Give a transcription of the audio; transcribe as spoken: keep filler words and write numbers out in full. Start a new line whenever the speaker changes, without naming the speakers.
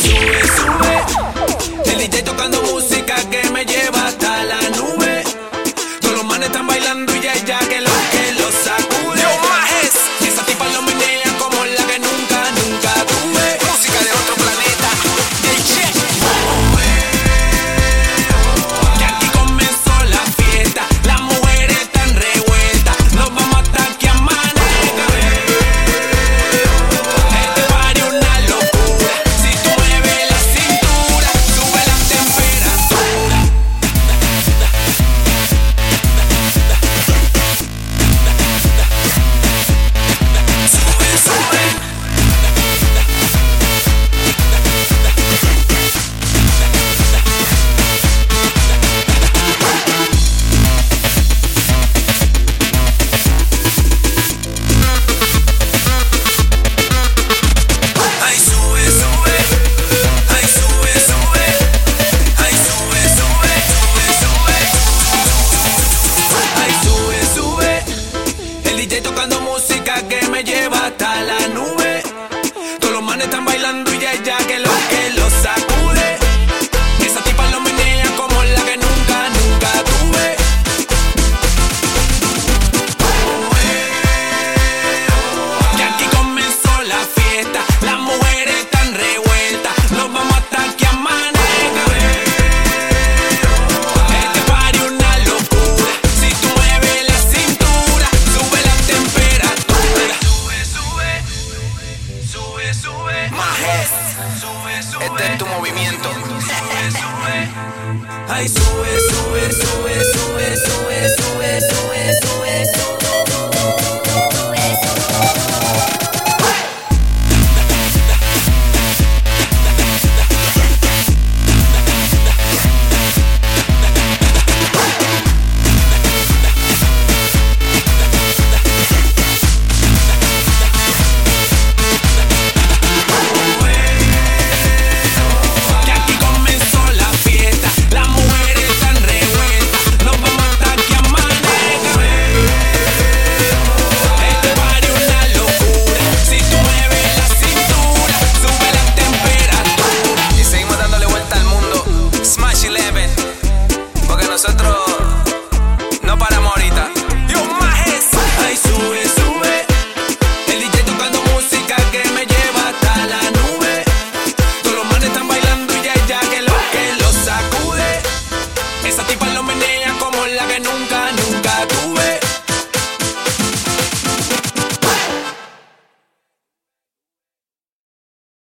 sube, sube. El D J tocando música que me lleva hasta la nube. Todos los manes están bailando y ya ella que lo que lo sacude. Yo Majes, esa tipa lo menea como la que nunca, nunca tuve. Música de otro planeta. Hey, che. Que aquí comenzó la fiesta. Las mujeres están revueltas. Nos vamos hasta que amanezca. Este party es una locura. Si tú mueves la cintura, sube la temperatura. Sube, sube. Ay, sube, sube. Ay, sube, sube. Ay, sube, sube. Sube, sube. Ay, sube, sube. El D J tocando música que me lleva hasta la nube. Todos los manes están bailando y ya ella que lo que lo sacude. Esa tipa lo menea como la que nunca, nunca tuve. Que aquí comenzó la fiesta. Las mujeres están revueltas. Nos vamos hasta que amanezca. Este party es una locura. Si tú mueves la cintura, sube la temperatura. Sube, sube. Sube, sube. Majes. Sube, sube. Este es tu movimiento. Sube, sube. Ay, sube, sube, sube, sube, sube, sube, sube, sube, sube. Que aquí comenzó la fiesta. Las mujeres están revueltas. Nos vamos hasta que amanezca. Este party es una locura. Si tú mueves la cintura, sube la temperatura. Y seguimos dándole vuelta al mundo. Smash Eleven. Porque nosotros no paramos ahorita.